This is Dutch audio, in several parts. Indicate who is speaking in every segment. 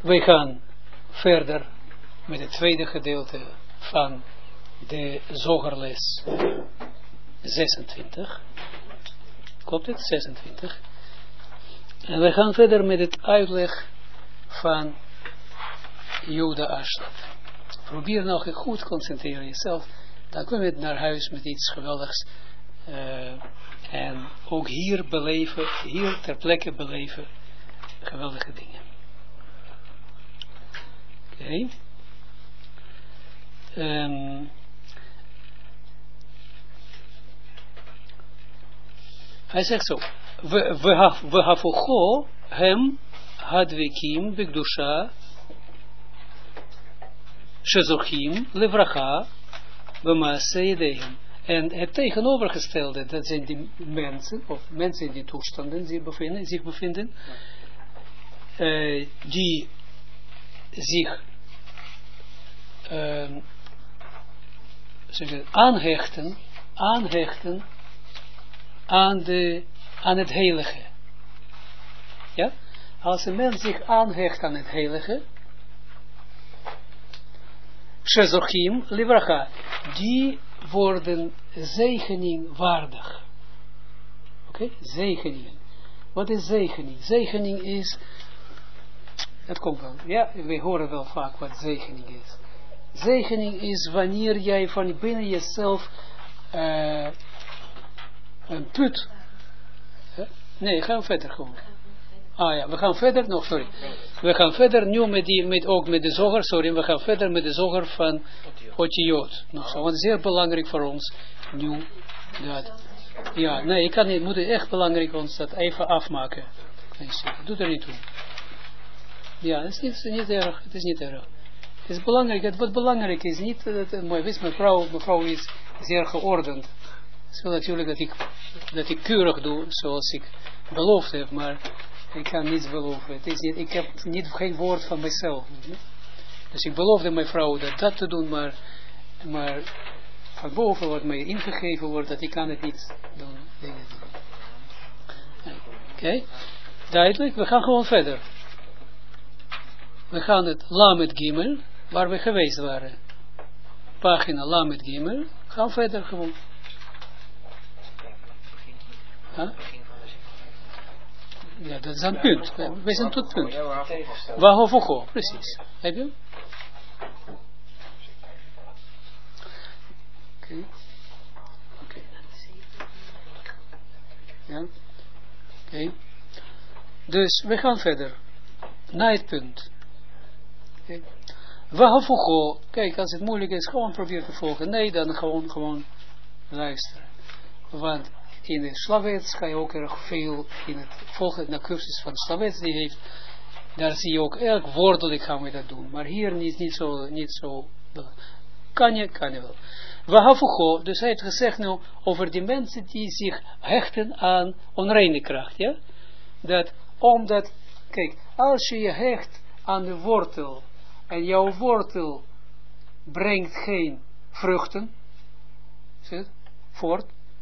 Speaker 1: wij gaan verder met het tweede gedeelte van de zogerles 26. Klopt het? 26. En we gaan verder met het uitleg van Juda Ashlaf. Probeer nog goed concentreren jezelf. Dan kom je naar huis met iets geweldigs. En ook hier beleven, hier ter plekke beleven geweldige dingen. Oké. Hij zegt zo. We hafocho hem hadvikim bekdusha shezochim levracha b'maaseh yedehem. En het tegenovergestelde, dat zijn die mensen, of mensen in die toestanden zich bevinden, die zich aanhechten aan het heilige. Ja? Als een mens zich aanhecht aan het heilige, shezochim livracha, die worden zegening waardig. Oké? Zegeningen. Wat is zegening? Zegening is, dat komt wel, ja, we horen wel vaak wat zegening is. Zegening is wanneer jij van binnen jezelf een put. Nee, gaan we verder gewoon. Ja, we gaan verder nog, sorry. We gaan verder nu ook met de zoger, sorry, we gaan verder met de zoger van Otiot. Nog zo, want het is heel belangrijk voor ons nu dat. Ja, nee, ik kan niet, moet het echt belangrijk ons dat even afmaken. Doe er niet toe. Ja, het is niet erg, het is niet erg. Het is belangrijk, wat belangrijk is, niet dat, maar wist mevrouw is zeer geordend. Het is wel natuurlijk dat ik keurig doe, zoals ik beloofd heb, maar ik kan niets beloven. Het is niet, ik heb geen woord van mezelf. Dus ik beloofde mijn vrouw dat te doen, maar van boven wat mij ingegeven wordt, dat ik kan het niet doen. Oké, duidelijk, we gaan gewoon verder. We gaan het Lamed Gimel, waar we geweest waren. Pagina Lamed Gimel, gaan verder gewoon. Huh? Ja, dat is een punt. We zijn tot punt. Wahovocho, precies. Heb je? Oké. Ja. Oké. Dus we gaan verder. Naar het punt. Okay. Wahovocho. Kijk, als het moeilijk is, gewoon probeer te volgen. Nee, dan gewoon luisteren. Want in de Slavets ga je ook erg veel in het volgen naar cursus van Slavets die heeft. Daar zie je ook erg woordelijk gaan we dat doen. Maar hier niet zo. Kan je wel. Wahafucho, dus hij heeft gezegd nu over die mensen die zich hechten aan onreine kracht. Ja? Dat omdat, kijk, als je je hecht aan de wortel en jouw wortel brengt geen vruchten, zie je, voort.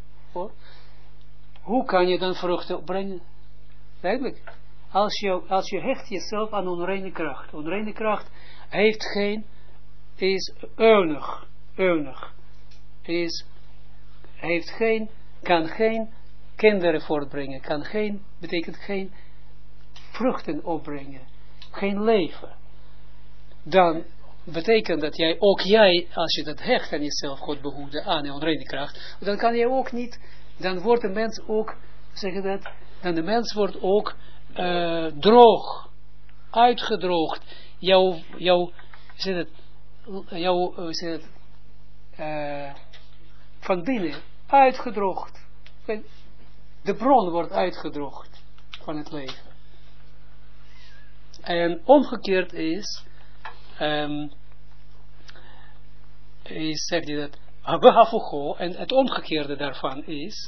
Speaker 1: Hoe kan je dan vruchten brengen? Duidelijk. Als je hecht jezelf aan onreine kracht. Onreine kracht is eunig. Kan geen kinderen voortbrengen. Betekent geen vruchten opbrengen. Geen leven. Dan betekent dat jij, als je dat hecht aan jezelf, God behoede aan de onreine kracht, dan kan je ook niet, dan wordt de mens ook, dan de mens wordt ook droog, uitgedroogd, van binnen uitgedroogd. De bron wordt uitgedroogd van het leven. En omgekeerd zegt hij dat en het omgekeerde daarvan is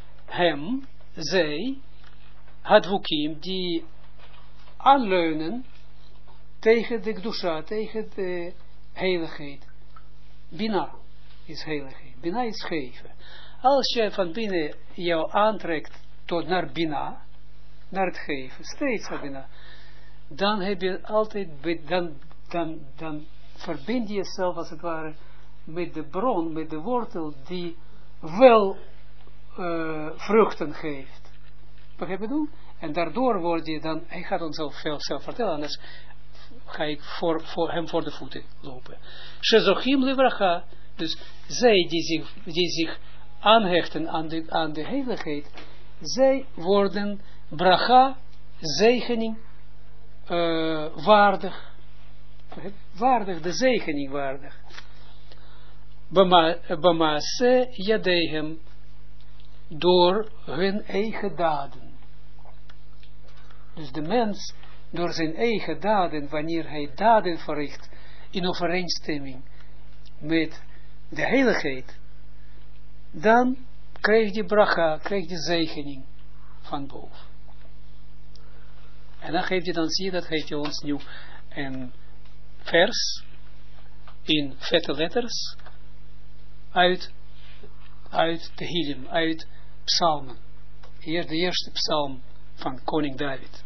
Speaker 1: zij hadvukim die aanleunen tegen de Gdusha, tegen de heiligheid. Bina is heiligheid. Bina is geven. Als je van binnen jou aantrekt tot naar Bina, naar het geven, steeds naar Bina, dan heb je altijd, dan verbind je jezelf als het ware met de bron, met de wortel die wel vruchten geeft. Begrijp je bedoel? En daardoor word je dan, hij gaat ons zelf vertellen, anders ga ik voor hem voor de voeten lopen. Shezochim livracha, dus zij die zich aanhechten aan de heiligheid, zij worden bracha, zegening, waardig. Waardig, de zegening waardig. Bamaase yadehem, door hun eigen daden. Dus de mens, door zijn eigen daden, wanneer hij daden verricht, in overeenstemming met de heiligheid, dan krijgt die bracha, krijgt die zegening van boven. En dan zie je, dat geeft hij ons nu een vers, in vette letters, uit Tehillim, uit psalmen. Hier de eerste psalm van koning David.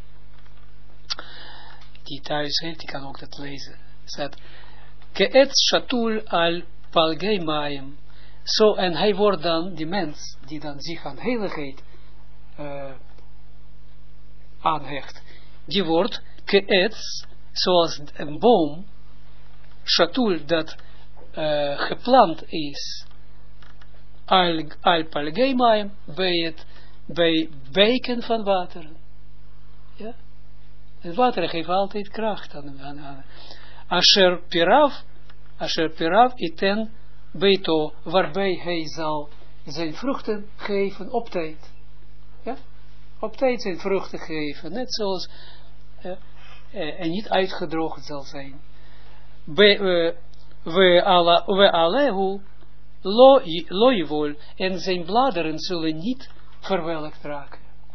Speaker 1: Die thuis heeft, die kan ook dat lezen. Zegt, Ke'etz shatul al palgei maim. Zo, en hij wordt dan, die mens, die dan zich aan heiligheid aanhecht, die wordt ke'etz, zoals een boom, shatul, dat geplant is, al palgei maim, bij beken van water. Ja? Het water geeft altijd kracht aan. Asher pirav iten beito, waarbij hij zal zijn vruchten geven op tijd. Ja? Op tijd zijn vruchten geven, net zoals en niet uitgedroogd zal zijn. We alehu lo yivol, en zijn bladeren zullen niet verwelkt raken.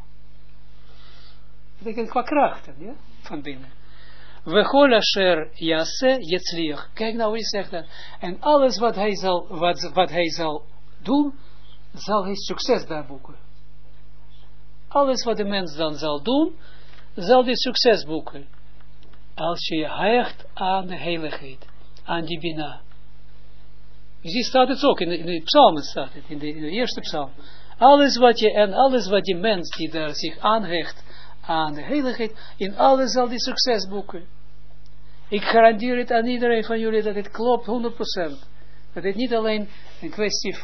Speaker 1: Dat betekent qua krachten, ja, van binnen. We chol asher yase yetzliach. Kijk nou, wie zegt dat. En alles wat hij zal doen, zal hij succes daar boeken. Alles wat de mens dan zal doen, zal hij succes boeken. Als je hecht aan de heiligheid, aan die bina. Zie, staat het ook, in de psalmen staat het, in de eerste psalm. Alles wat die mens die daar zich aanhecht aan de heiligheid, in alles zal die succes boeken. Ik garandeer het aan iedereen van jullie dat het klopt 100%. Dat het niet alleen een kwestie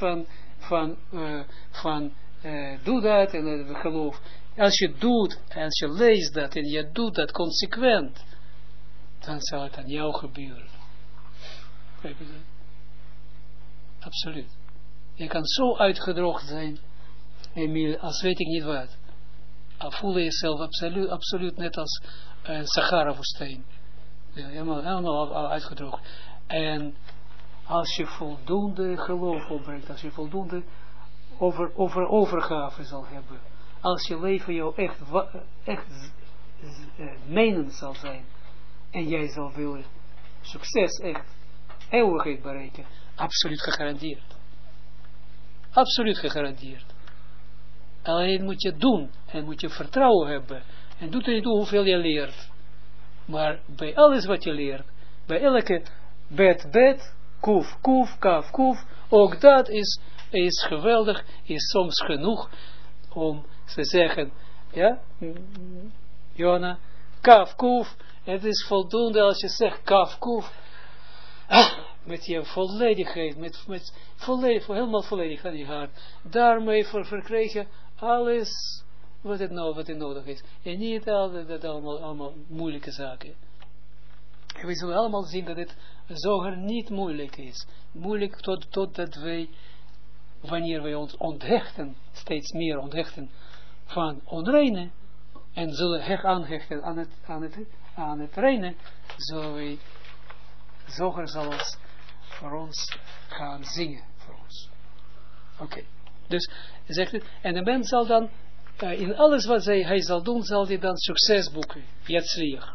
Speaker 1: van doe dat en geloof. Als je doet, als je leest dat en je doet dat consequent, dan zal het aan jou gebeuren. Kijk eens. Absoluut. Je kan zo uitgedroogd zijn, Emiel, als weet ik niet wat. Voel je jezelf absoluut net als een Sahara-woestijn. Ja, helemaal uitgedroogd. En als je voldoende geloof opbrengt, als je voldoende overgave zal hebben, als je leven jou echt menend zal zijn, en jij zal willen succes, echt eeuwigheid bereiken, absoluut gegarandeerd. Absoluut gegarandeerd. Alleen moet je doen, en moet je vertrouwen hebben, en doet er niet toe hoeveel je leert. Maar bij alles wat je leert, bij elke bet, kuf, kaf, ook dat is geweldig, is soms genoeg om te zeggen, ja, Jona, kaf, kuf, het is voldoende als je zegt kaf, kuf, met je volledigheid, met helemaal volledig aan je hart, daarmee verkrijg je alles wat het nodig is. En niet allemaal moeilijke zaken. En we zullen allemaal zien dat het zoger niet moeilijk is. Moeilijk totdat wij, wanneer wij ons onthechten, steeds meer onthechten van onreine, en zullen aanhechten aan het reine, zullen wij, zoger zal ons voor ons gaan zingen. Voor ons. Oké. Dus, zegt het, en de mens zal dan, in alles wat hij zal doen, zal hij dan succes boeken. Yatzliach.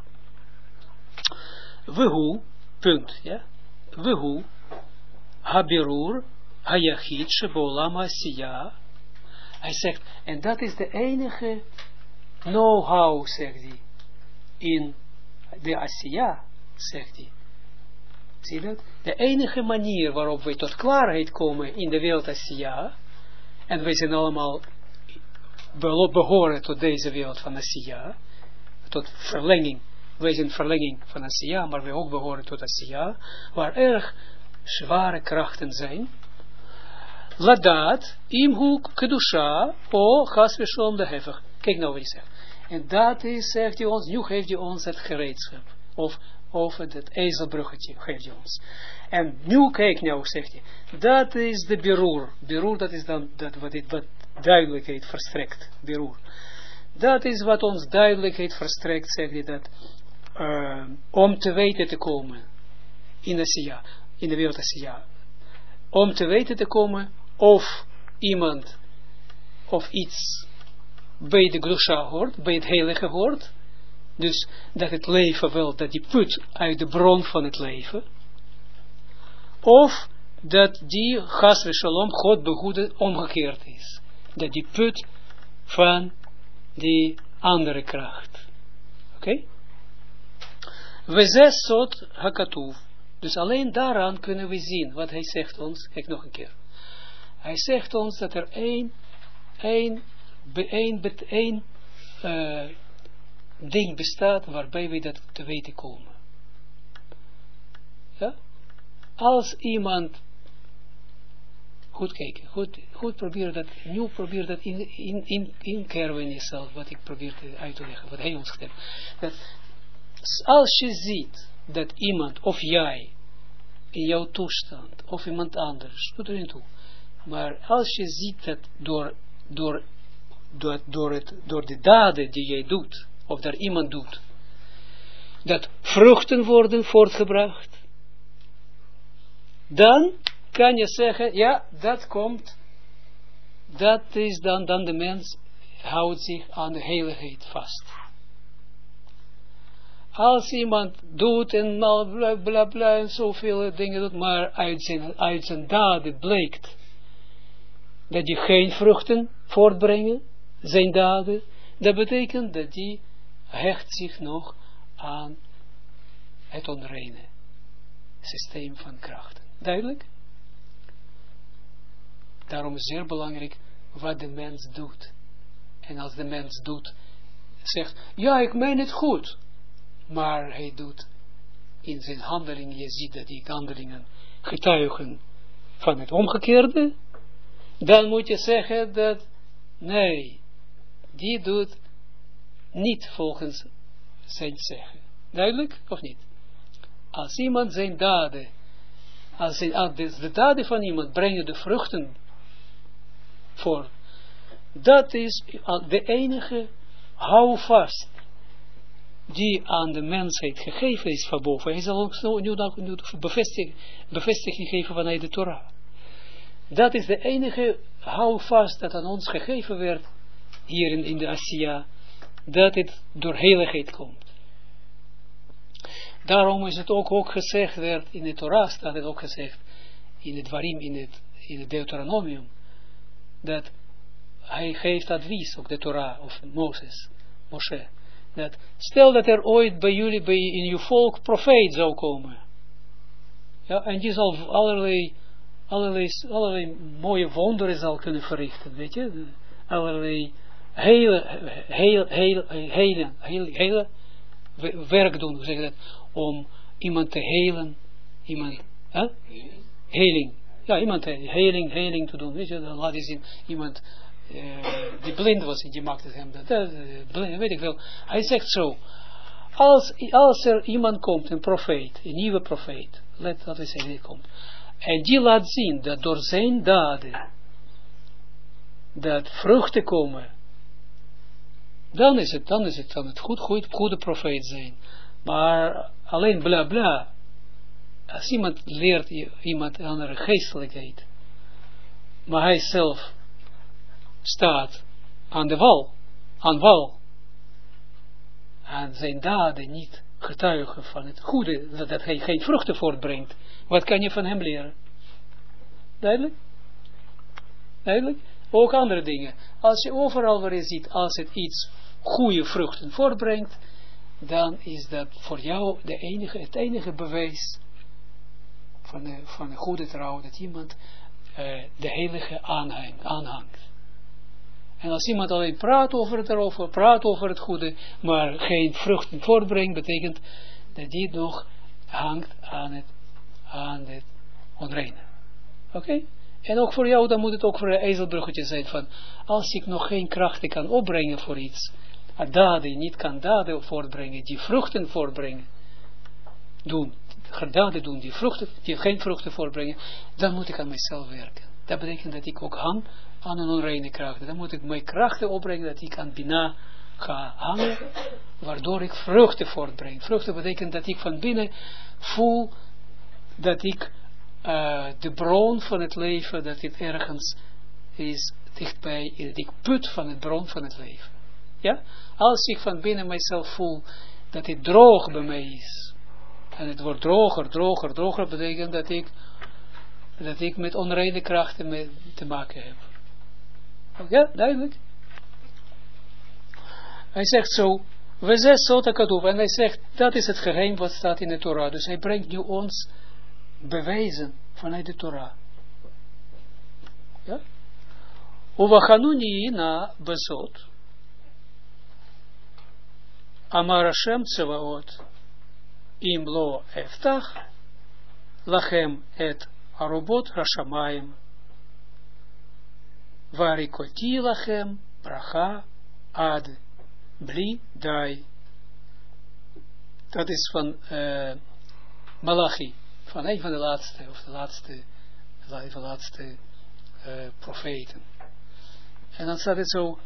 Speaker 1: Wehu, punt, ja. Wehu, habirur, hayachid, shebolam hasiya. Hij zegt, en dat is de enige know-how, zegt hij, in de Asiya, zegt hij. Zie je dat? De enige manier waarop wij tot klaarheid komen in de wereld Asiya, en wij zijn allemaal behoren tot deze wereld van Asiya, tot verlenging. Wij zijn verlenging van Asiya, maar wij ook behoren tot Asiya, waar erg zware krachten zijn. Ladat, imhu kedusha, o chas v'shalom de hevig. Kijk nou wat hij zegt. En dat is, zegt hij ons, nu geeft hij ons het gereedschap. Of het ezelbruggetje geeft hij ons. En nu, kijk nou, zegt hij, dat is de berur. Berur, dat is dan wat duidelijkheid verstrekt. Berur. Dat is wat ons duidelijkheid verstrekt, zegt hij dat, om te weten te komen in Asiya, in de wereld Asiya. Om te weten te komen of iemand of iets bij de Gdusha hoort, bij het heilige hoort. Dus dat het leven wel, dat die put uit de bron van het leven. Of dat die chas v'shalom, God behoede, omgekeerd is. Dat die put van die andere kracht. Oké? We zes sot hakatuv. Dus alleen daaraan kunnen we zien wat hij zegt ons. Kijk nog een keer. Hij zegt ons dat er één ding bestaat waarbij we dat te weten komen. Ja? Als iemand goed kijken, goed probeer dat, nu probeer dat inkerven in jezelf, wat ik probeer uit te leggen, wat hij ons geeft. Dat als je ziet dat iemand, of jij, in jouw toestand, of iemand anders, doet er niet toe. Maar als je ziet dat door de daden die jij doet, of dat iemand doet, dat vruchten worden voortgebracht, dan kan je zeggen, ja, dat komt, dat is dan de mens houdt zich aan de heiligheid vast. Als iemand doet en bla bla bla en zoveel dingen doet, maar uit zijn daden blijkt dat die geen vruchten voortbrengen, zijn daden, dat betekent dat die hecht zich nog aan het onreine systeem van krachten. Duidelijk? Daarom is het zeer belangrijk wat de mens doet. En als de mens doet, zegt, ja, ik meen het goed. Maar hij doet in zijn handelingen, je ziet dat die handelingen getuigen van het omgekeerde. Dan moet je zeggen dat, nee, die doet niet volgens zijn zeggen. Duidelijk of niet? Als iemand zijn daden, als de daden van iemand brengen de vruchten voor, dat is de enige houvast die aan de mensheid gegeven is van boven. Hij zal ook nu bevestiging geven vanuit de Torah. Dat is de enige houvast dat aan ons gegeven werd hier in de Asiya, dat het door heiligheid komt. Daarom is het ook gezegd werd, in de Torah staat het ook gezegd, in het Dvarim, in het Deuteronomium, dat hij geeft advies, ook de Torah, of Moshe, dat stel dat er ooit bij jullie, in je volk, profeet zou komen. Ja, en die zal allerlei mooie wonderen zal kunnen verrichten, weet je, allerlei hele werk doen, hoe zeg je dat, om iemand te helen, heling, ja, iemand heling te doen, weet je, dan laat je zien, iemand die blind was, die maakte hem dat, blind, weet ik wel, hij zegt zo, als er iemand komt, een profeet, een nieuwe profeet, laten we zeggen, die komt, en die laat zien dat door zijn daden, dat vruchten komen, dan is het goede profeet zijn. Maar alleen bla bla. Als iemand leert iemand andere geestelijkheid, maar hij zelf staat aan de wal, en zijn daden niet getuigen van het goede, dat hij geen vruchten voortbrengt, wat kan je van hem leren? Duidelijk? Duidelijk? Ook andere dingen. Als je overal waar je ziet, als het iets goede vruchten voortbrengt, dan is dat voor jou het enige bewijs van een goede trouw, dat iemand de heilige aanhangt. En als iemand alleen praat over het goede, maar geen vruchten voortbrengt, betekent dat die nog hangt aan het onreine. Oké? En ook voor jou, dan moet het ook voor een ezelbruggetje zijn van, als ik nog geen krachten kan opbrengen voor iets, daden, niet kan daden voortbrengen, die vruchten voortbrengen, daden doen, die geen vruchten voortbrengen, dan moet ik aan mezelf werken. Dat betekent dat ik ook hang aan een onreine kracht. Dan moet ik mijn krachten opbrengen, dat ik aan Bina ga hangen, waardoor ik vruchten voortbreng. Vruchten betekent dat ik van binnen voel dat ik de bron van het leven, dat het ergens is dichtbij, dat ik put van het bron van het leven. Ja? Als ik van binnen mijzelf voel dat het droog bij mij is, en het wordt droger, betekent dat ik met onreine krachten te maken heb. Ja, duidelijk. Hij zegt zo, we zes sota kaduf, en hij zegt, dat is het geheim wat staat in de Torah. Dus hij brengt nu ons bewijzen vanuit de Torah. Ja? Uvachanuni na bezot, Amar Hashem Tsevaot, Im lo eftach, lachem et arobot rashamayim, varikoti lachem bracha ad bli dai. Dat is van Malachi, van een van de laatste, of de laatste profeten. En dan staat het zo,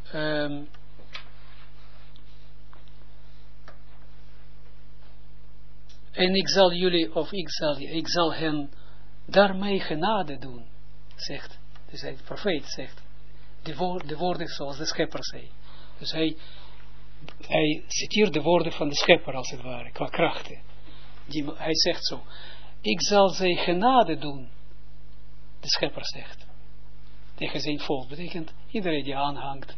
Speaker 1: en ik zal jullie, of ik zal hen daarmee genade doen, zegt, dus de profeet zegt, de woorden zoals de schepper zei. Dus hij citeert de woorden van de schepper, als het ware, qua krachten. Hij zegt zo, ik zal zij genade doen, de schepper zegt, tegen zijn volk, betekent iedereen die aanhangt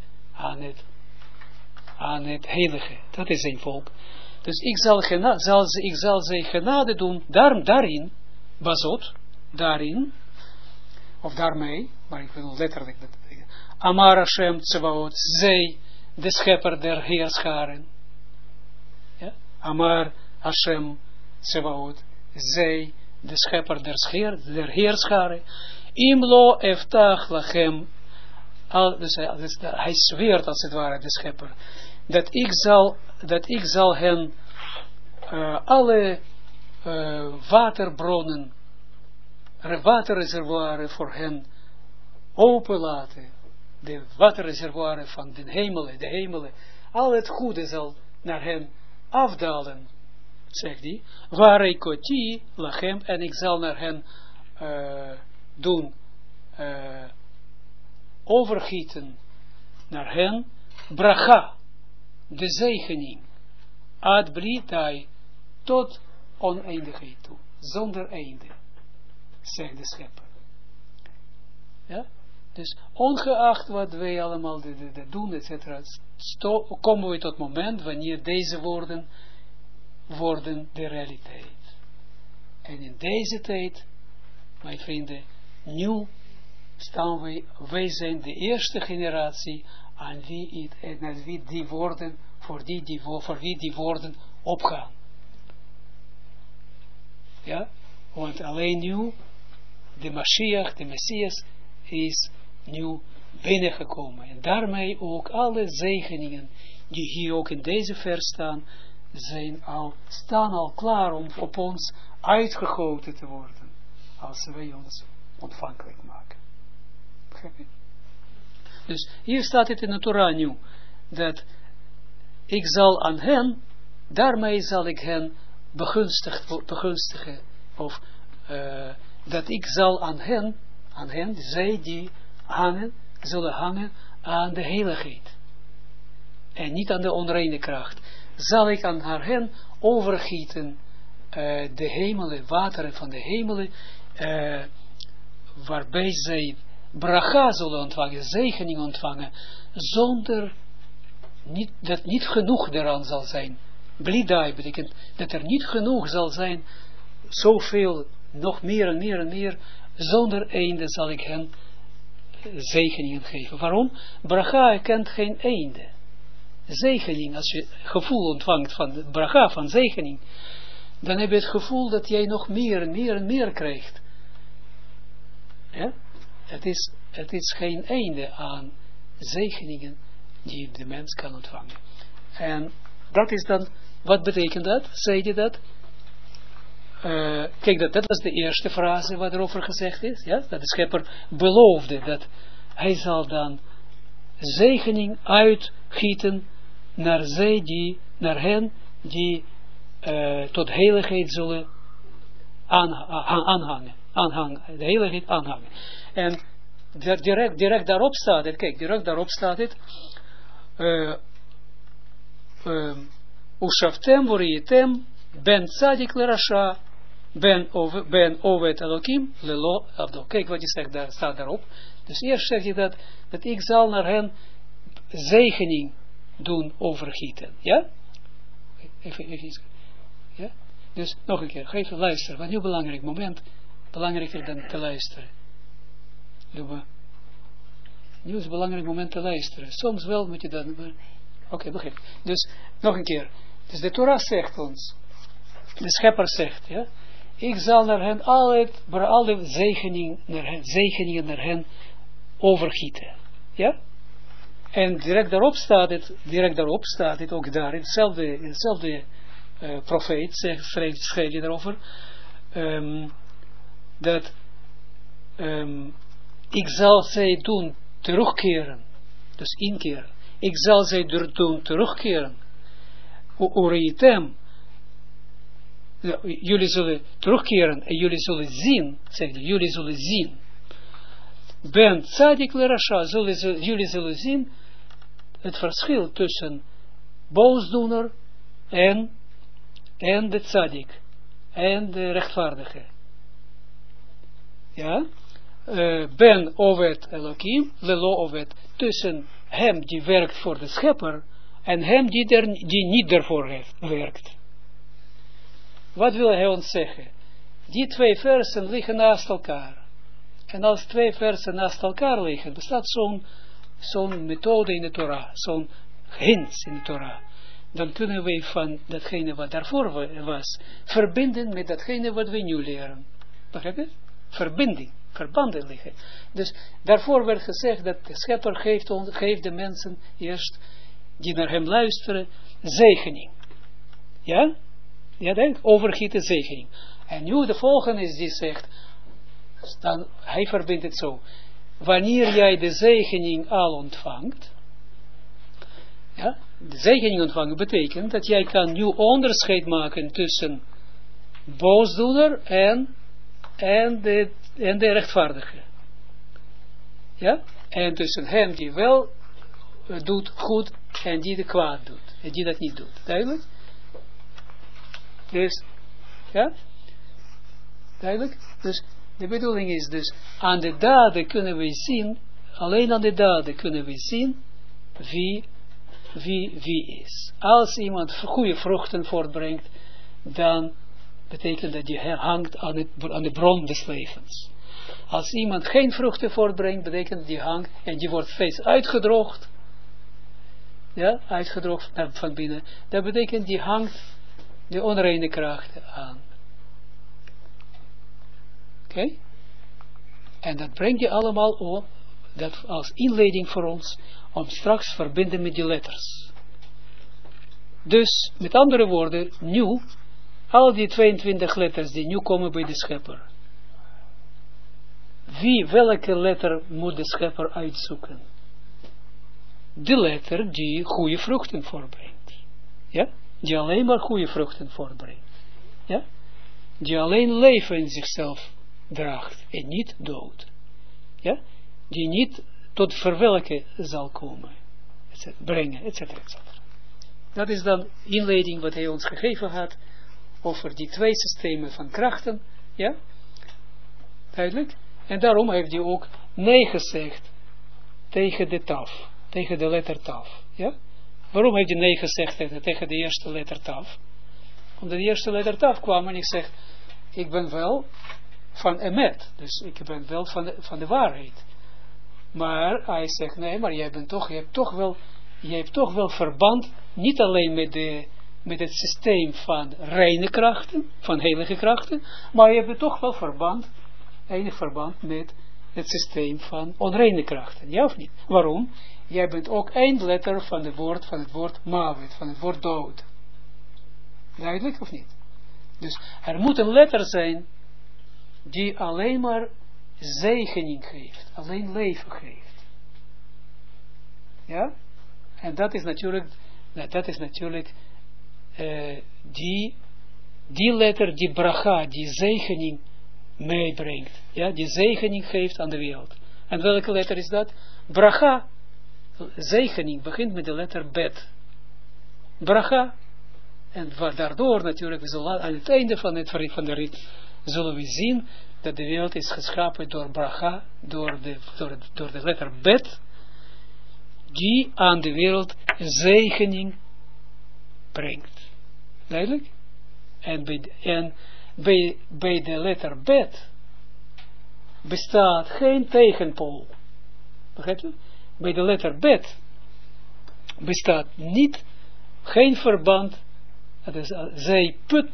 Speaker 1: aan het heilige, dat is zijn volk. Dus ik zal zij genade doen, daarin, bazot, daarin, of daarmee, maar ik wil letterlijk dat betekenen. Amar Hashem Tsevaot, zij, de schepper der heerscharen. Ja? Amar Hashem Tsevaot, zij, de schepper der heerscharen. Imlo eftach lachem, dus hij zweert als het ware, de schepper, dat ik zal hen alle waterbronnen, waterreservoiren voor hen openlaten. De waterreservoiren van de hemelen, al het goede zal naar hen afdalen, zegt hij. Varikoti lachem, en ik zal naar hen doen overgieten naar hen bracha, de zegening, ad blitai, tot oneindigheid toe, zonder einde, zegt de schepper. Ja? Dus ongeacht wat wij allemaal doen, etc., komen we tot het moment wanneer deze woorden worden de realiteit. En in deze tijd, mijn vrienden, nu staan wij zijn de eerste generatie aan wie die woorden, voor wie die woorden opgaan. Ja, want alleen nu, de Mashiach, de Messias, is nu binnengekomen. En daarmee ook alle zegeningen, die hier ook in deze vers staan, staan al klaar om op ons uitgegoten te worden, als wij ons ontvankelijk maken. Begrijp je? Dus hier staat het in de Torah nu, dat ik zal aan hen, daarmee zal ik hen begunstigen, of dat ik zal aan hen, zij die zullen hangen aan de heiligheid, en niet aan de onreine kracht, zal ik aan hen overgieten de hemelen, wateren van de hemelen, waarbij zij bracha zullen ontvangen, zegening ontvangen, zonder dat niet genoeg eraan zal zijn blidai betekent dat er niet genoeg zal zijn, zoveel, nog meer en meer en meer, zonder einde zal ik hen zegeningen geven. Waarom? Bracha kent geen einde. Zegening, als je gevoel ontvangt van de bracha, van zegening, dan heb je het gevoel dat jij nog meer en meer en meer krijgt. Ja? Het is geen einde aan zegeningen die de mens kan ontvangen. En dat is dan, wat betekent dat? Zei je dat? Kijk, dat was de eerste frase wat erover gezegd is. Ja? Dat de schepper beloofde dat hij zal dan zegening uitgieten naar hen die tot heiligheid zullen aanhangen. De heiligheid aanhangen. En direct daarop staat het, kijk, direct daarop staat het, Ushaftem vorietem ben tzadik lerasha ben ovet elokim lelo abdo. Kijk wat je zegt, daar staat daarop. Dus eerst zeg je dat ik zal naar hen zegening doen overgieten. Ja? Even ja? Dus nog een keer, ga even luisteren. Wat nu belangrijk moment, belangrijker dan te luisteren. Nu is een belangrijk moment te luisteren. Soms wel moet je dan... Oké, begrijp. Dus nog een keer. Dus de Torah zegt ons, de schepper zegt, ja, ik zal naar hen alle zegeningen naar hen overgieten. Ja? En direct daarop staat het ook daar, hetzelfde profeet schreef je daarover, dat ik zal zij doen terugkeren, dus inkeren. Ik zal zij doen terugkeren. Uriitem, jullie zullen terugkeren en jullie zullen zien, jullie zullen zien. Ben tzadik lerasha, jullie zullen zien het verschil tussen boosdoener en de tzadik en de rechtvaardige. Ja? Ben ovet elokim, lelo ovet, tussen hem die werkt voor de schepper en hem die niet daarvoor werkt. Wat wil hij ons zeggen? Die twee versen liggen naast elkaar. En als twee versen naast elkaar liggen, bestaat zo'n methode in de Torah, zo'n hint in de Torah. Dan kunnen wij van datgene wat daarvoor was, verbinden met datgene wat we nu leren. Begrijp je? Verbanden liggen. Dus daarvoor werd gezegd dat de schepper geeft de mensen eerst, die naar hem luisteren, zegening. Ja? Ja, denk, overgieten zegening. En nu de volgende is die zegt, dan, hij verbindt het zo. Wanneer jij de zegening al ontvangt, ja, de zegening ontvangen betekent dat jij kan nu onderscheid maken tussen boosdoener en de rechtvaardige. Ja? En tussen hem die wel doet goed en die de kwaad doet. En die dat niet doet. Duidelijk? Dus, ja? Duidelijk? Dus, de bedoeling is dus, aan de daden kunnen we zien, alleen aan de daden kunnen we zien, wie is. Als iemand goede vruchten voortbrengt, dan betekent dat je hangt aan de bron des levens. Als iemand geen vruchten voortbrengt, betekent dat die hangt en die wordt steeds uitgedroogd. Ja, uitgedroogd van binnen. Dat betekent die hangt de onreine krachten aan. Oké? En dat brengt je allemaal op, dat als inleiding voor ons, om straks te verbinden met die letters. Dus, met andere woorden, nu, al die 22 letters die nu komen bij de schepper. Welke letter moet de schepper uitzoeken? De letter die goede vruchten voortbrengt. Ja? Die alleen maar goede vruchten voortbrengt. Ja? Die alleen leven in zichzelf draagt en niet dood. Ja? Die niet tot verwelken zal komen. Brengen, etc. Dat is dan inleiding wat hij ons gegeven had over die twee systemen van krachten. Ja? Duidelijk? En daarom heeft hij ook nee gezegd tegen de taf. Tegen de letter taf. Ja? Waarom heeft hij nee gezegd tegen de eerste letter Taf? Omdat de eerste letter Taf kwam en ik zeg, ik ben wel van Emet, dus ik ben wel van de waarheid. Maar hij zegt, nee, maar je hebt toch wel verband, niet alleen met het systeem van reine krachten, van heilige krachten, maar je hebt toch wel enig verband met het systeem van onreine krachten, ja of niet? Waarom? Jij bent ook één letter van het woord Mawet, van het woord dood. Duidelijk of niet? Dus er moet een letter zijn die alleen maar zegening geeft, alleen leven geeft. Ja? En dat is natuurlijk die letter, die bracha, die zegening meebrengt. Ja? Die zegening geeft aan de wereld. En welke letter is dat? Bracha, zegening, begint met de letter bet. Bracha. En daardoor natuurlijk, we zullen aan het einde van de rit, zullen we zien dat de wereld is geschapen door bracha, door de letter bet, die aan de wereld zegening brengt. Duidelijk? En bij de letter bet bestaat geen tegenpool. Begrijpt u? Bij de letter bet bestaat geen verband. Zij put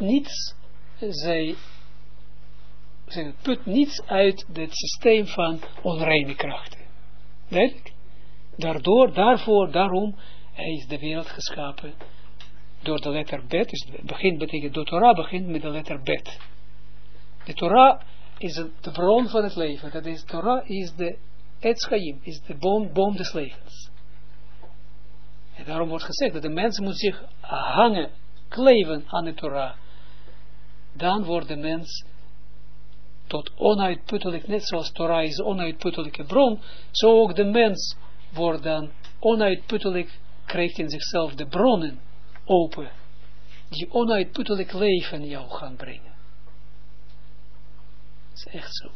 Speaker 1: niets uit het systeem van onreine krachten. Duidelijk? Daarom is de wereld geschapen door de letter bet. Dus de Torah begint met de letter bet. De Torah is de bron van het leven. Torah is de Etz Chaim, is de boom des levens. En daarom wordt gezegd dat de mens moet zich kleven aan de Torah. Dan wordt de mens tot onuitputtelijk, net zoals Torah is onuitputtelijke bron, zo ook de mens wordt dan onuitputtelijk, krijgt in zichzelf de bronnen open, die onuitputtelijk leven jou gaan brengen. Dat is echt zo.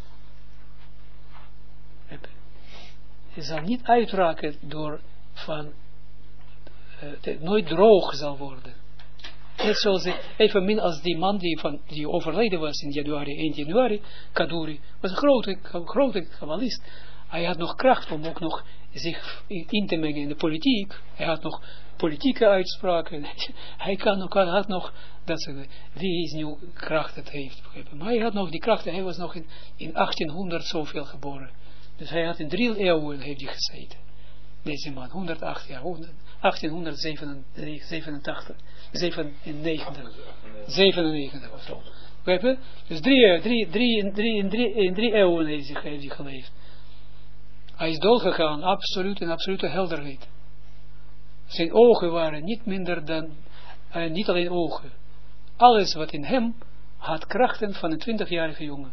Speaker 1: Je zal niet uitraken door nooit droog zal worden. Net zoals evenmin als die man die overleden was in 1 januari, Kaduri, was een grote kabbalist. Hij had nog kracht om ook nog zich in te mengen in de politiek. Hij had nog politieke uitspraken. Hij had nog, wie is nu kracht het heeft. Maar hij had nog die kracht. Hij was nog in 1800 zoveel geboren. Dus hij had in 3 eeuwen heeft hij gezeten. Deze man, 108 jaar, 1897 of zo. Dus 3 eeuwen heeft hij geleefd. Hij is doodgegaan, in absolute helderheid. Zijn ogen waren niet minder dan, niet alleen ogen. Alles wat in hem had krachten van een 20-jarige jongen.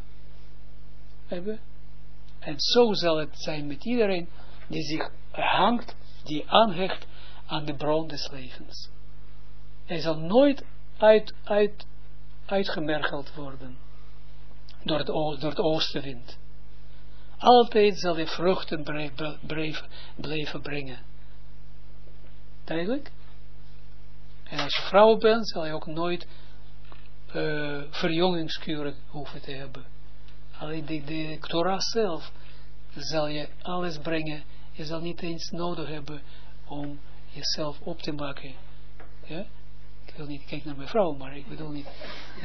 Speaker 1: En zo zal het zijn met iedereen die zich die aanhecht aan de bron des levens. Hij zal nooit uitgemergeld worden door de oostenwind. Altijd zal hij vruchten blijven brengen. Duidelijk? En als je vrouw bent, zal je ook nooit verjongingskuren hoeven te hebben. Alleen de Torah zelf zal je alles brengen. Je zal niet eens nodig hebben om jezelf op te maken. Ja? Ik wil niet kijken naar mijn vrouw, maar ik bedoel niet.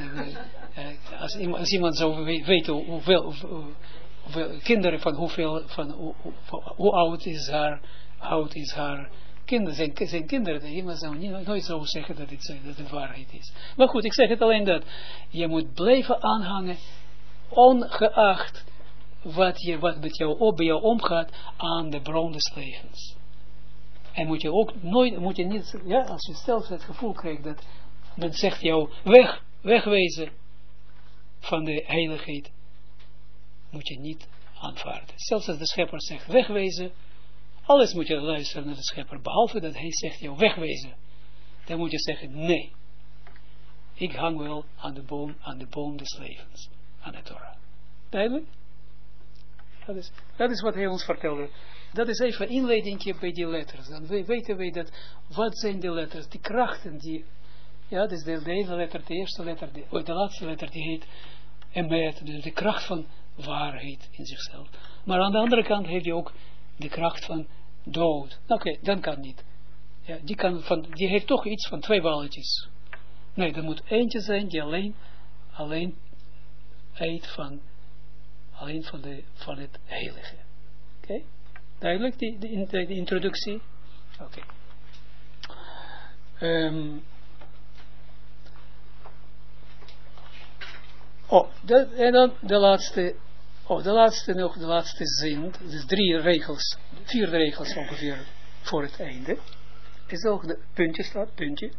Speaker 1: Als iemand zou weten hoeveel kinderen van hoe oud is haar kinderen, zijn kinderen, iemand zou nooit zo zeggen dat het waarheid is. Maar goed, ik zeg het alleen dat je moet blijven aanhangen, ongeacht wat bij jou omgaat aan de bron des levens. En moet je ook nooit, als je zelf het gevoel krijgt dat men zegt jou wegwezen van de heiligheid, moet je niet aanvaarden. Zelfs als de schepper zegt wegwezen, alles moet je luisteren naar de schepper, behalve dat hij zegt jou wegwezen. Dan moet je zeggen nee. Ik hang wel aan de boom des levens, aan de Torah. Duidelijk? Dat is wat hij ons vertelde. dat is even inleiding bij die letters. Dan weten wij dat, wat zijn de letters, die krachten die, ja, dus de hele letter, de eerste letter, de laatste letter, die heet emet, dus de kracht van waarheid in zichzelf. Maar aan de andere kant heeft hij ook de kracht van dood. Oké, dan kan niet. Ja, die heeft toch iets van 2 balletjes. Nee, er moet eentje zijn die alleen eet van het heilige. Oké? Duidelijk de introductie? Oké. En dan de laatste zin, dus 4 regels ongeveer voor het einde. Is ook de puntje staat, puntje.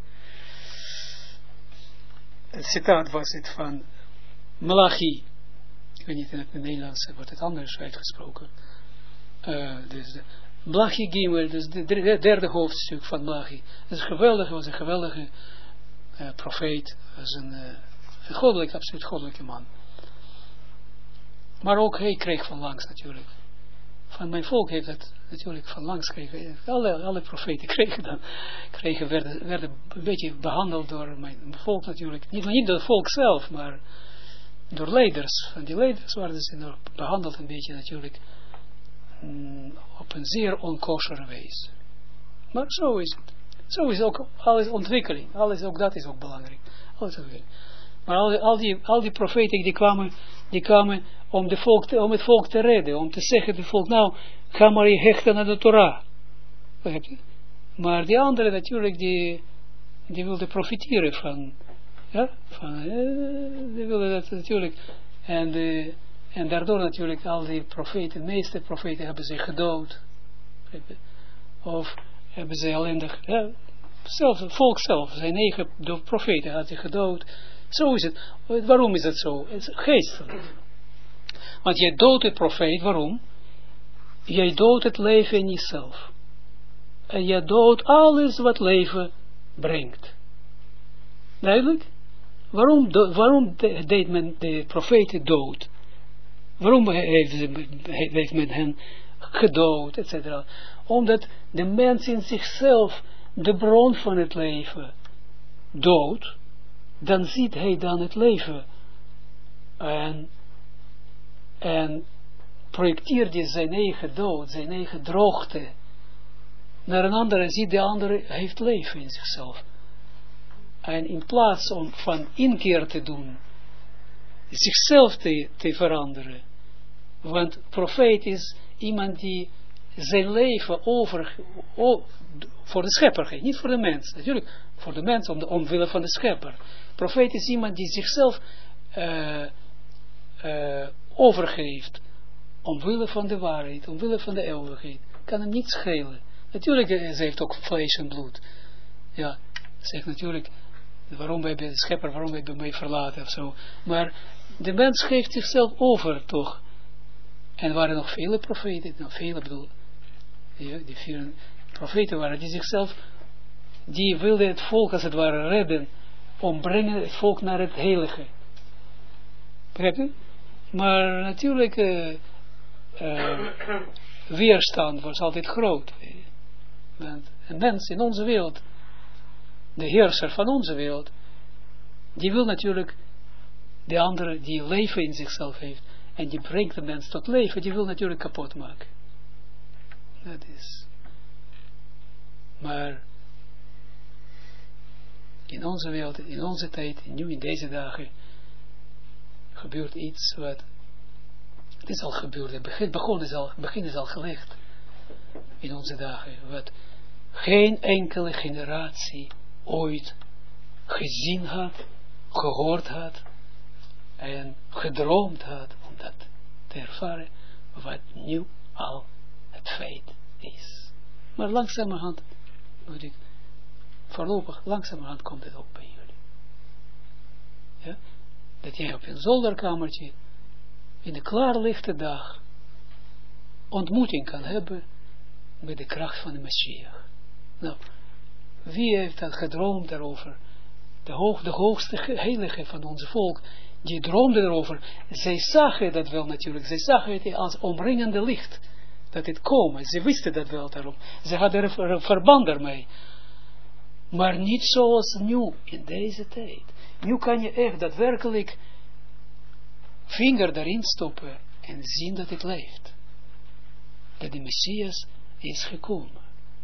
Speaker 1: Het citaat was het van Malachi. Ik weet niet, in het Nederlands wordt het anders uitgesproken. Dus de Malachi Gimel, dus het derde hoofdstuk van Malachi. Was een geweldige profeet, was een absoluut goddelijke man. Maar ook hij kreeg van langs natuurlijk. Van mijn volk heeft het natuurlijk van langs gekregen. Alle profeten werden een beetje behandeld door mijn volk natuurlijk. Niet door het volk zelf, maar door leiders. Van die leiders werden ze nog behandeld een beetje natuurlijk op een zeer onkosher wijze. Maar zo is het. Zo is ook alles ontwikkeling. Ook dat is ook belangrijk. Maar al die profeten die kwamen om het volk te redden. Om te zeggen het volk, nou, ga maar je hechten aan de Torah. Maar die anderen natuurlijk, die wilden profiteren van. Ja, die wilden dat natuurlijk. En daardoor natuurlijk al die profeten, de meeste profeten hebben zich gedood. Of hebben ze ellendig, ja, zelfs het volk zelf, zijn eigen profeten had zich gedood. Zo is het. Waarom is het zo? Het is geestelijk. Want jij doodt het profeet, waarom? Jij doodt het leven in jezelf. En jij doodt alles wat leven brengt. Duidelijk? Waarom deed men de profeten dood? Waarom heeft men hen gedood, etc. Omdat de mens in zichzelf de bron van het leven doodt, dan ziet hij dan het leven en projecteert hij zijn eigen dood, zijn eigen droogte naar een andere, ziet de andere heeft leven in zichzelf. En in plaats om van inkeer te doen, zichzelf te veranderen, want profeet is iemand die zijn leven voor de schepper geeft, niet voor de mens, natuurlijk voor de mens omwille van de schepper. Profeet is iemand die zichzelf overgeeft, omwille van de waarheid, omwille van de eeuwigheid. Kan hem niet schelen. Natuurlijk, ze heeft ook vlees en bloed. Ja, zegt natuurlijk, waarom hebben de schepper, waarom hebben we mij verlaten of zo. Maar de mens geeft zichzelf over, toch. En er waren nog vele profeten, die 4 profeten waren, die zichzelf, die wilden het volk als het ware redden, ombrengen het volk naar het heilige. Begrijp je? Maar natuurlijk, weerstand was altijd groot. Want een mens in onze wereld, de heerser van onze wereld, die wil natuurlijk de andere die leven in zichzelf heeft, en die brengt de mens tot leven, die wil natuurlijk kapot maken. Dat is. Maar in onze wereld, in onze tijd, nu in deze dagen, gebeurt iets wat, het is al gebeurd, het begin is al gelegd in onze dagen, wat geen enkele generatie ooit gezien had, gehoord had en gedroomd had om dat te ervaren, wat nu al het feit is. Maar langzamerhand, voorlopig, langzamerhand komt het ook bij jullie. Ja? Dat jij op een zolderkamertje in de klaarlichte dag ontmoeting kan hebben met de kracht van de Mashiach. Nou, wie heeft dat gedroomd daarover? De hoogste heilige van ons volk, die droomde erover. Zij zagen dat wel natuurlijk. Zij zagen het als omringende licht. dat het komen. Ze wisten dat wel daarom. Ze hadden er verband ermee. Maar niet zoals nu, in deze tijd. Nu kan je echt daadwerkelijk vinger daarin stoppen en zien dat het leeft. Dat de Messias is gekomen.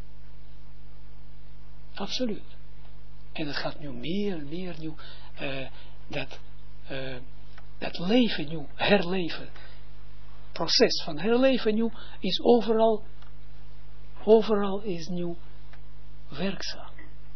Speaker 1: Absoluut. En het gaat nu meer en meer nu, dat leven nu, herleven, proces van herleven nu, is overal is nu werkzaam.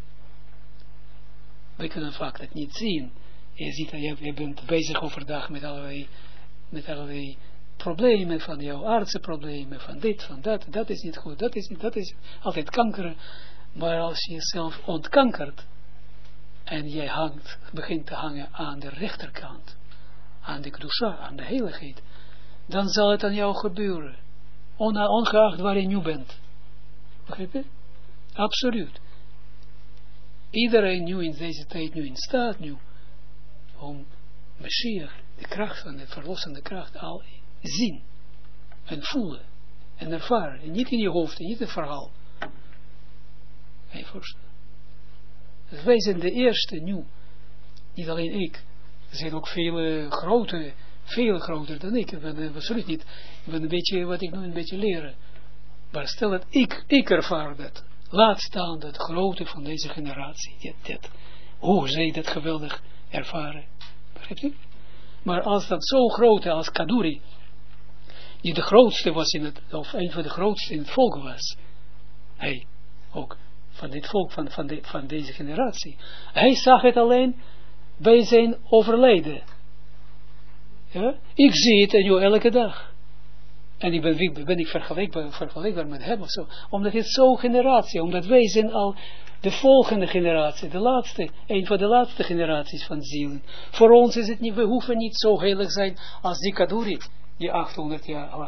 Speaker 1: We kunnen vaak dat niet zien. Je ziet, je bent bezig overdag met allerlei problemen, van jouw artsenproblemen, van dit, van dat is niet goed, dat is altijd kankeren. Maar als je jezelf ontkankert, en jij begint te hangen aan de rechterkant, aan de kedusha, aan de heiligheid, dan zal het aan jou gebeuren, ongeacht waar je nu bent. Begrijp je? Absoluut. Iedereen nu in deze tijd, nu in staat, nu, om Mashiach, de kracht van de verlossende kracht, al zien, en voelen, en ervaren, en niet in je hoofd, en niet in het verhaal. Kan je voorstellen? Dus wij zijn de eerste nu, niet alleen ik, er zijn ook veel groter dan ik ben absoluut niet, ik ben een beetje, wat ik nu een beetje leren, maar stel dat ik ervaar dat, laat staan dat grote van deze generatie, hoe zij dat geweldig ervaren, begrijpt u? Maar als dat zo grote als Kaduri, die de grootste was of een van de grootste in het volk was, hij ook, van dit volk, van deze generatie. Hij zag het alleen bij zijn overlijden. Ja? Ik zie het nu elke dag. En ben ik vergelijkbaar met hem of zo. Omdat het zo'n generatie, omdat wij zijn al de volgende generatie, een van de laatste generaties van zielen. Voor ons is het niet, we hoeven niet zo heilig zijn als die Kaduri, die 800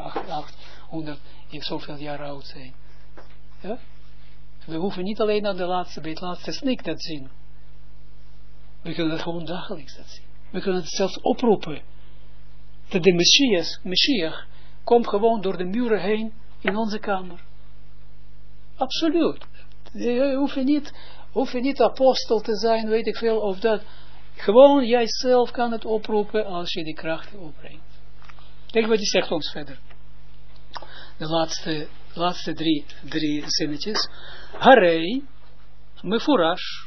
Speaker 1: zoveel jaar oud zijn. Ja? We hoeven niet alleen aan bij het laatste snik dat zien. We kunnen het gewoon dagelijks dat zien. We kunnen het zelfs oproepen. Dat de Messias komt gewoon door de muren heen in onze kamer. Absoluut. Je hoeft niet apostel te zijn, weet ik veel, of dat. Gewoon jijzelf kan het oproepen als je die krachten opbrengt. Kijk wat hij zegt ons verder. De laatste drie zinnetjes. Harei, mefurash,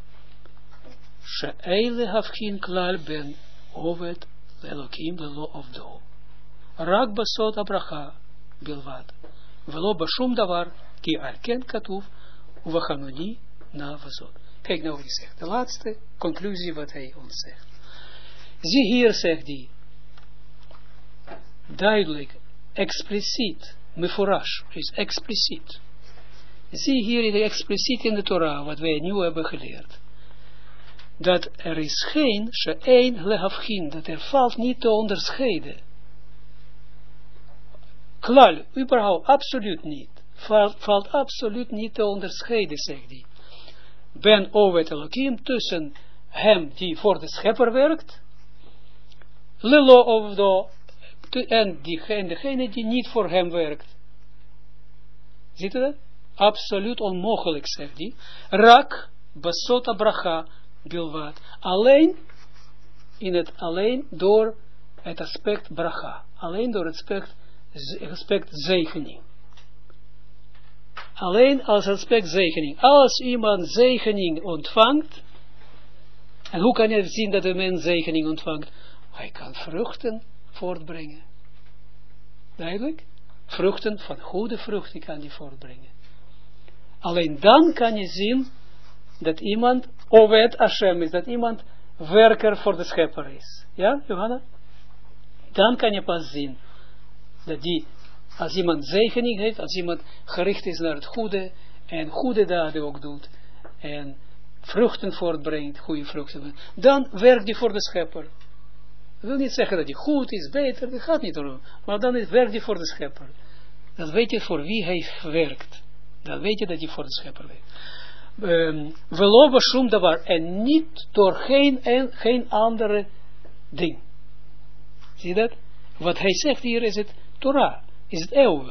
Speaker 1: she'eile havchin klal ben ovet Elokim velo avdo. Rak basot abracha bilvad. Velo bashum davar ki alken katuv uvachanoni na vazot. Kijk nou wat hij zegt. De laatste conclusie wat hij ons zegt. Zie hier, zegt hij, duidelijk, expliciet, mefurash, is expliciet. Zie hier expliciet in de Torah, wat wij nu hebben geleerd. Dat er is geen she'ein lehavchin, dat er valt niet te onderscheiden. Klal, überhaupt, absoluut niet. Valt absoluut niet te onderscheiden, zegt hij. Ben ovet Elohim, tussen hem die voor de schepper werkt, lelo ovdo, en degene die niet voor hem werkt. Ziet u dat? Absoluut onmogelijk, zegt hij. Rak, basot bracha, bilvat. Alleen door het aspect bracha. Alleen door het aspect zegening. Alleen als aspect zegening. Als iemand zegening ontvangt, en hoe kan je zien dat een mens zegening ontvangt? Hij kan vruchten voortbrengen. Duidelijk? Vruchten van goede vruchten kan hij voortbrengen. Alleen dan kan je zien dat iemand Oved Hashem is, dat iemand werker voor de schepper is. Ja, Johanna? Dan kan je pas zien dat als iemand zegening heeft, als iemand gericht is naar het goede en goede daden ook doet en vruchten voortbrengt, goede vruchten, dan werkt hij voor de schepper. Dat wil niet zeggen dat hij goed is, beter, dat gaat niet om. Maar dan werkt hij voor de schepper. Dan weet je voor wie hij werkt. Dan weet je dat hij voor de schepper werkt. Velo bashum davar, en niet door geen andere ding. Zie je dat? Wat hij zegt hier is het Torah, is het eeuwig.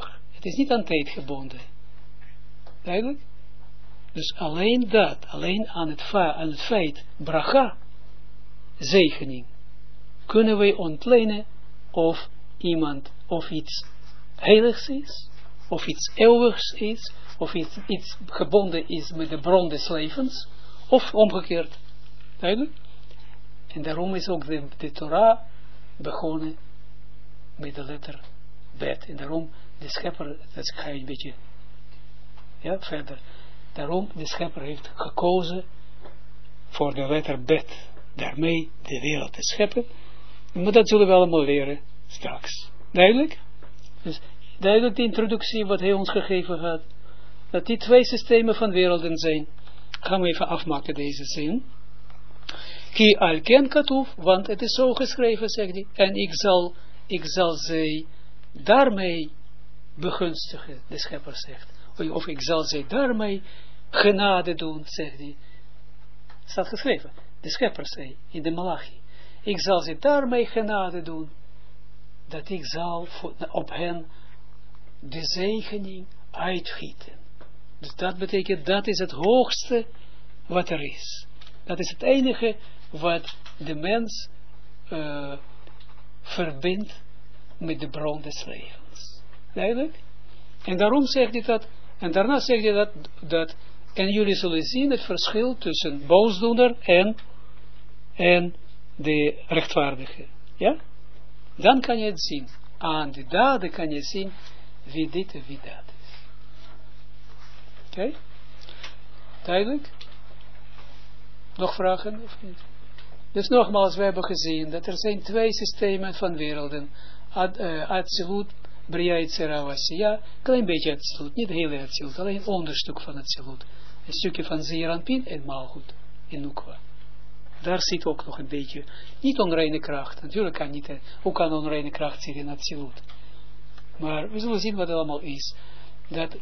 Speaker 1: Het is niet aan tijd gebonden. Duidelijk? Dus alleen dat, alleen aan het feit, bracha, zegening, kunnen wij ontlenen of iemand, of iets heiligs is, of iets eeuwigs is, of iets gebonden is met de bron des levens, of omgekeerd. Duidelijk? En daarom is ook de Torah begonnen met de letter bet. En daarom de schepper, dat ga je een beetje verder. Daarom de schepper heeft gekozen voor de letter bet. Daarmee de wereld te scheppen. Maar dat zullen we allemaal leren straks. Duidelijk? Dus duidelijk de introductie wat hij ons gegeven had. Dat die twee systemen van werelden zijn. Gaan we even afmaken deze zin. Ki al ken katuf, want het is zo geschreven, zegt hij. En ik zal zij daarmee begunstigen, de schepper zegt. Of ik zal zij daarmee genade doen, zegt hij. Staat geschreven. De schepper zei in de Malachi. Ik zal zij daarmee genade doen. Dat ik zal op hen de zegening uitgieten. Dus dat betekent, dat is het hoogste wat er is. Dat is het enige wat de mens verbindt met de bron des levens. Duidelijk? En daarom zegt hij dat, en daarna zegt hij dat en jullie zullen zien het verschil tussen boosdoener en de rechtvaardige. Ja? Dan kan je het zien. Aan de daden kan je zien wie dit en wie dat is. Oké? Duidelijk? Nog vragen of niet? Dus nogmaals, we hebben gezien dat er zijn twee systemen van werelden. Atsilut, Bria, Yetzira, Asiya. Klein beetje Atsilut, niet de hele Atsilut, alleen een onderstuk van Atsilut. Een stukje van Zeeranpin en Malchut in Nukwa. Daar zit ook nog een beetje, niet onreine kracht. Natuurlijk kan niet, hoe kan onreine kracht zitten in Atsilut. Maar we zullen zien wat het allemaal is. Dat,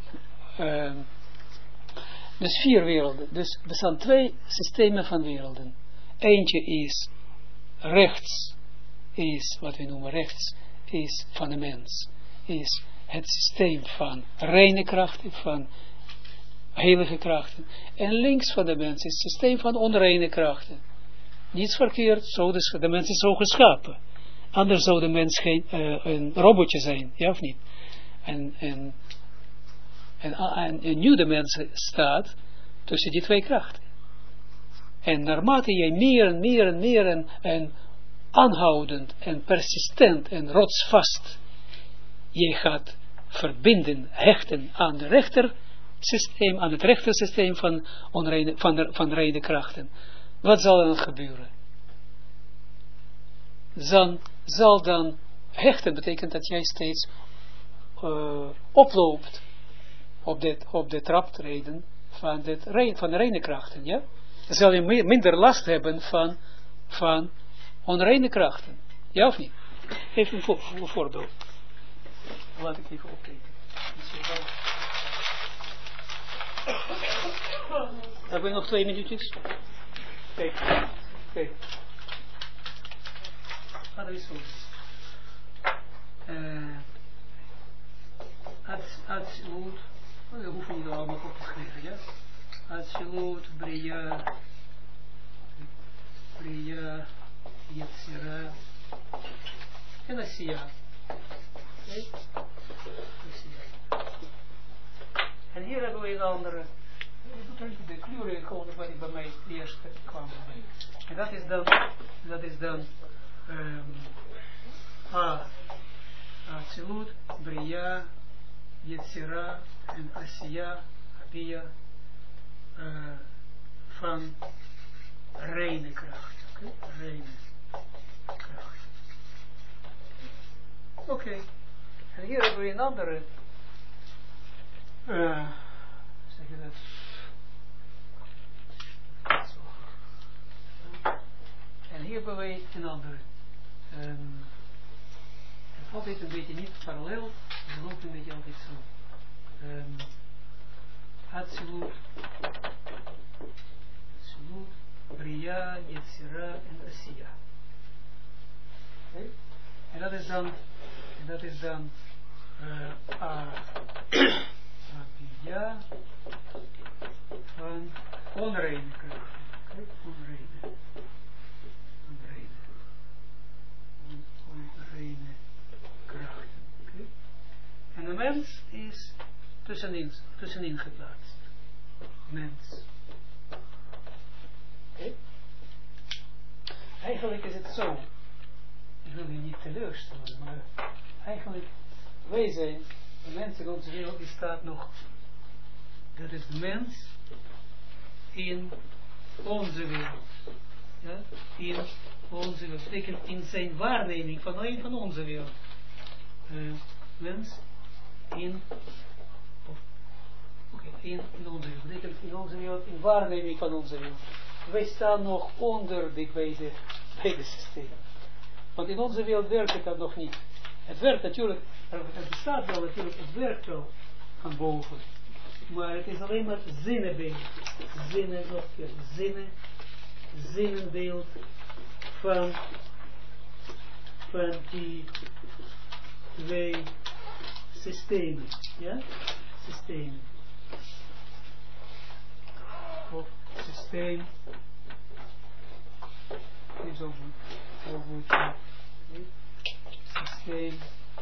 Speaker 1: dus 4 werelden. Dus er zijn 2 systemen van werelden. Eentje is rechts, is wat we noemen rechts, is van de mens. Is het systeem van reine krachten, van heilige krachten. En links van de mens is het systeem van onreine krachten. Niets verkeerd, de mens is zo geschapen. Anders zou de mens geen een robotje zijn, ja of niet? En nu de mens staat tussen die 2 krachten. En naarmate jij meer en aanhoudend en persistent en rotsvast je gaat verbinden, hechten aan de rechtersysteem, aan het rechtersysteem van reine krachten. Wat zal er dan gebeuren? Zal dan hechten betekent dat jij steeds oploopt op de traptreden van de reine krachten, ja? Dan zal je minder last hebben van onreine krachten. Ja of niet? Even een voorbeeld. Laat ik even opkijken. Hebben we nog 2 minuutjes? Kijk. Ga er eens op. Atsilut. We hoeven niet allemaal op te schrijven, ja? Atsilut, Bria, Yetzira en Asiya. Okay? En hier hebben we een andere. Je doet even de kleuren gewoon wat ik bij mij eerst kwam. En dat is dan Atsilut, Bria, Yetzira en Asiya, Abia van reine kracht. Reine kracht. Oké. En hier hebben we een andere. Zeg je dat? Zo. En hier hebben we een andere. Het altijd een beetje niet parallel. Het loopt een beetje altijd zo. Atsilut, Bria, Yetzira en Asiya. Okay? En dat is dan Abia van onreine krachten. Okay? Onreine krachten. Okay? En de mens is tussenin geplaatst. Mens. Okay? Eigenlijk is het zo. Ik wil je niet teleurstellen, maar eigenlijk, wij zijn, de mens in onze wereld, die staat nog, dat is de mens in onze wereld. Ja? In onze wereld. Dat betekent in zijn waarneming van onze wereld. Mens in onze wereld. Dat betekent in onze wereld, in waarneming van onze wereld. Wij staan nog onder dit beide systemen. Want in onze wereld werkt het dat nog niet. Het werkt natuurlijk, het bestaat wel natuurlijk, het werkt wel van boven. Maar het is alleen maar zinnenbeeld. Zinnenbeeld van die twee systemen. Ja? Systemen. Of systeem. Is ook goed. Systeem.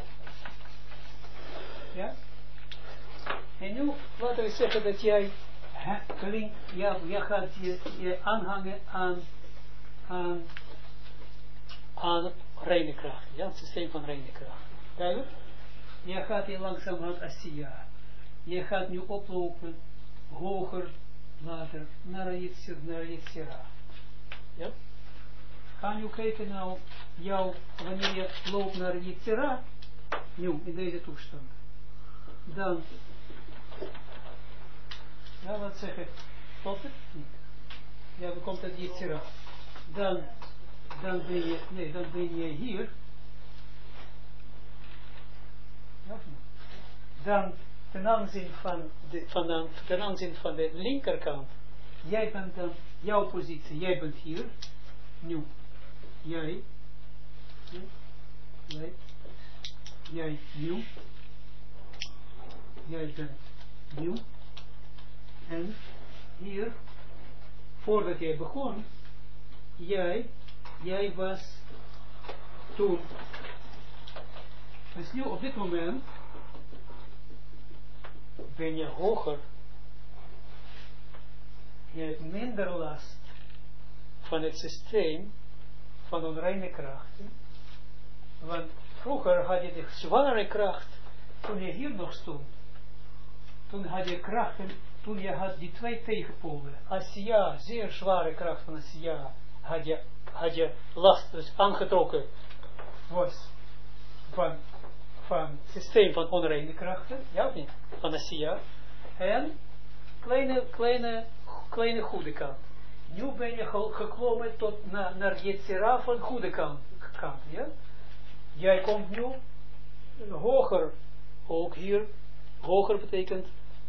Speaker 1: Ja? En nu laten we zeggen dat jij gaat je aanhangen aan reine kracht. Ja, het systeem van reine kracht. Duidelijk? Je gaat hier langzamerhand Asiya. Je gaat nu oplopen, hoger, later, naar Yetzira. Ja? Ga nu kijken naar jou, wanneer je loopt naar Yetzira, nu, in deze toestand. Dan, ja, wat zeg ik? Klopt het? Niet. Ja, dan komt het Yetzira. Dan ben je hier. Ja, dan ten aanzien van de linkerkant. Jij bent dan, jouw positie, jij bent hier. Nu. Jij nieuw. Jij bent nieuw. En hier, voordat jij begon, jij was toen. Dus nu op dit moment ben je hoger. Je hebt minder last van het systeem van onreine krachten. Want vroeger had je de zware kracht toen je hier nog stond. Toen had je krachten, toen je had die twee tegenpolen. Asiya, zeer zware kracht van Asiya, had je last, dus aangetrokken was van het systeem van onreine krachten, ja of niet? Van Asiya. En kleine goede kant. Nu ben je gekomen tot naar Yetzira van goede kant, ja? Jij komt nu hoger, ook hier, hoger betekent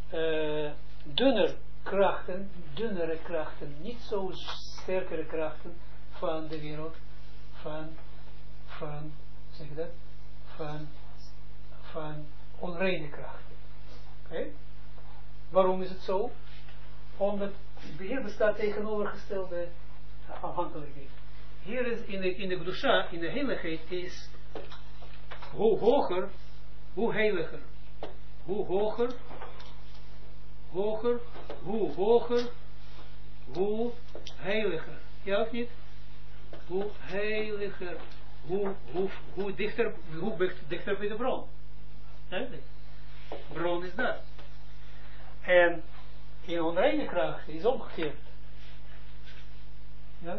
Speaker 1: dunnere krachten, niet zo sterkere krachten van de wereld, zeg je dat, van onreine krachten. Oké? Waarom is het zo? Omdat hier bestaat tegenovergestelde afhankelijkheid. Hier is in de Gdusha, in de heiligheid, is hoe hoger, hoe heiliger. Hoe hoger, hoe heiliger. Ja of niet? Hoe heiliger, hoe dichter bij de bron. Duidelijk. Bron is dat. En in onreine kracht is omgekeerd. Ja?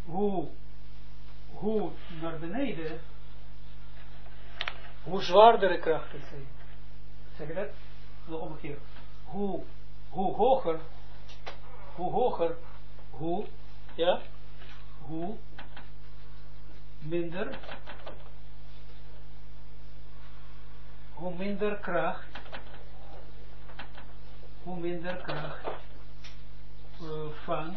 Speaker 1: Hoe naar beneden, hoe zwaardere krachten zijn. Zeg je dat? Nog omgekeerd. Hoe hoger, hoe minder kracht, van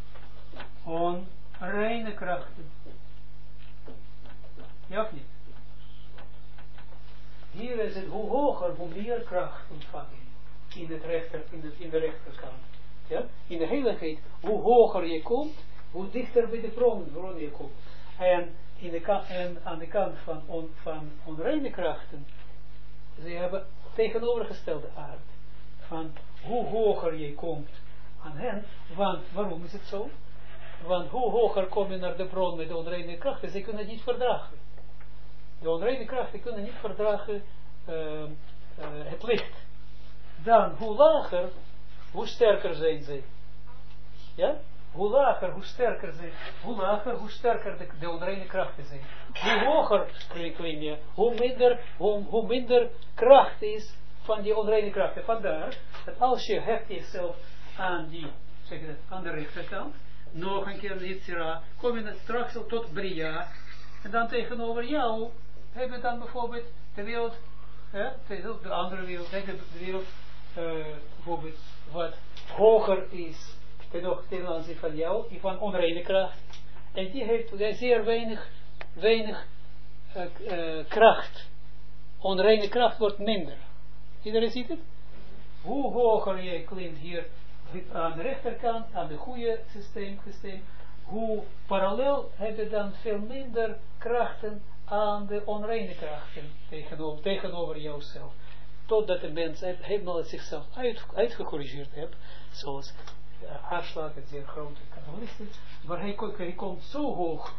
Speaker 1: onreine krachten. Ja of niet? hier is het, hoe hoger, hoe meer kracht ontvang je in de rechterkant. Ja? In de heiligheid, hoe hoger je komt, hoe dichter bij de bron je komt. En, aan de kant van onreine krachten, ze hebben tegenovergestelde aard. Van hoe hoger je komt aan hen, want waarom is het zo? Want hoe hoger kom je naar de bron met de onreine krachten, ze kunnen niet verdragen. De onreine krachten kunnen niet verdragen het licht. Dan, hoe lager, hoe sterker zijn ze. Ja? Hoe lager, hoe sterker zijn. Hoe lager, hoe sterker de onreine krachten zijn. Hoe hoger klim je, hoe minder kracht is van die onreine krachten. Vandaar dat als je hecht jezelf aan aan de rechterkant, nog een keer Yitzhira, kom je straks tot Bria, en dan tegenover jou heb je dan bijvoorbeeld de wereld, de andere wereld, de wereld bijvoorbeeld wat hoger is ten aanzien van jou, van onreine kracht, en die heeft zeer weinig kracht. Onreine kracht wordt minder. Iedereen ziet het? Hoe hoger je klimt hier aan de rechterkant, aan de goede systeem, hoe parallel heb je dan veel minder krachten aan de onreine krachten tegenover jouzelf. Totdat de mens helemaal zichzelf uitgecorrigeerd heeft, zoals Hartslag, een zeer grote kabalisten, maar hij komt zo hoog,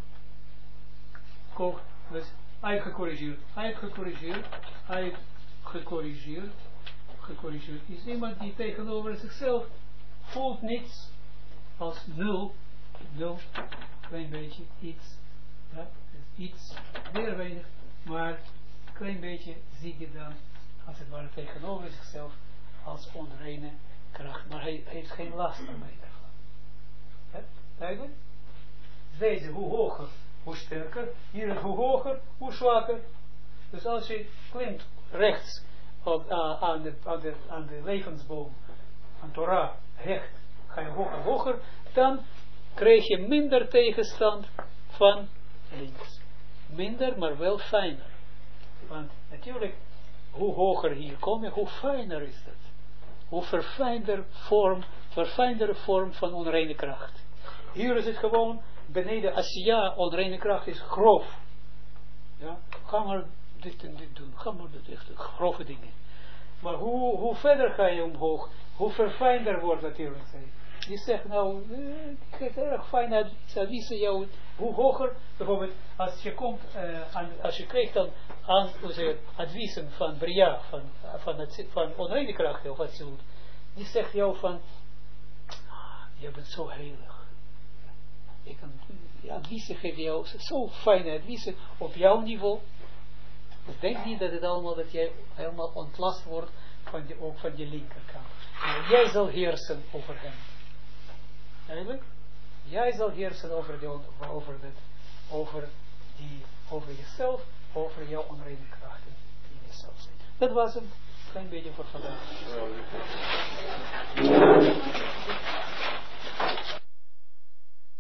Speaker 1: dus uitgecorrigeerd is iemand die tegenover zichzelf voelt niets als nul, klein beetje, iets, ja, iets, zeer weinig, maar klein beetje zie je dan, als het ware tegenover zichzelf, als onreine kracht, maar hij heeft geen last ermee daarvan. Ja, duidelijk? Deze, hoe hoger, hoe sterker, hier is hoe hoger, hoe zwakker. Dus als je klimt rechts aan de levensboom, aan Torah, hecht, ga je hoger, dan krijg je minder tegenstand van links. Minder, maar wel fijner. Want natuurlijk, hoe hoger hier kom je, hoe fijner is dat. Hoe verfijndere vorm van onreine kracht. Hier is het gewoon, beneden Asiya, onreine kracht is grof. Ja, ga maar dit en dit doen, ga maar dit echt grove dingen. Maar hoe verder ga je omhoog, hoe verfijnder wordt natuurlijk. Die zegt nou, die geeft erg fijn adviezen jou, hoe hoger, bijvoorbeeld, als je krijgt dan adviezen van Bria, van onreine krachten of wat ze doet, die zegt jou van, je bent zo heilig. Ik kan adviezen geven jou, zo fijne adviezen op jouw niveau. Dus denk niet dat het allemaal, dat jij helemaal ontlast wordt ook van die linkerkant. Maar jij zal heersen over hem. Eigenlijk? Jij zal heersen over jezelf, over jouw onreine krachten die in jezelf zijn. Dat was een klein beetje voor vandaag.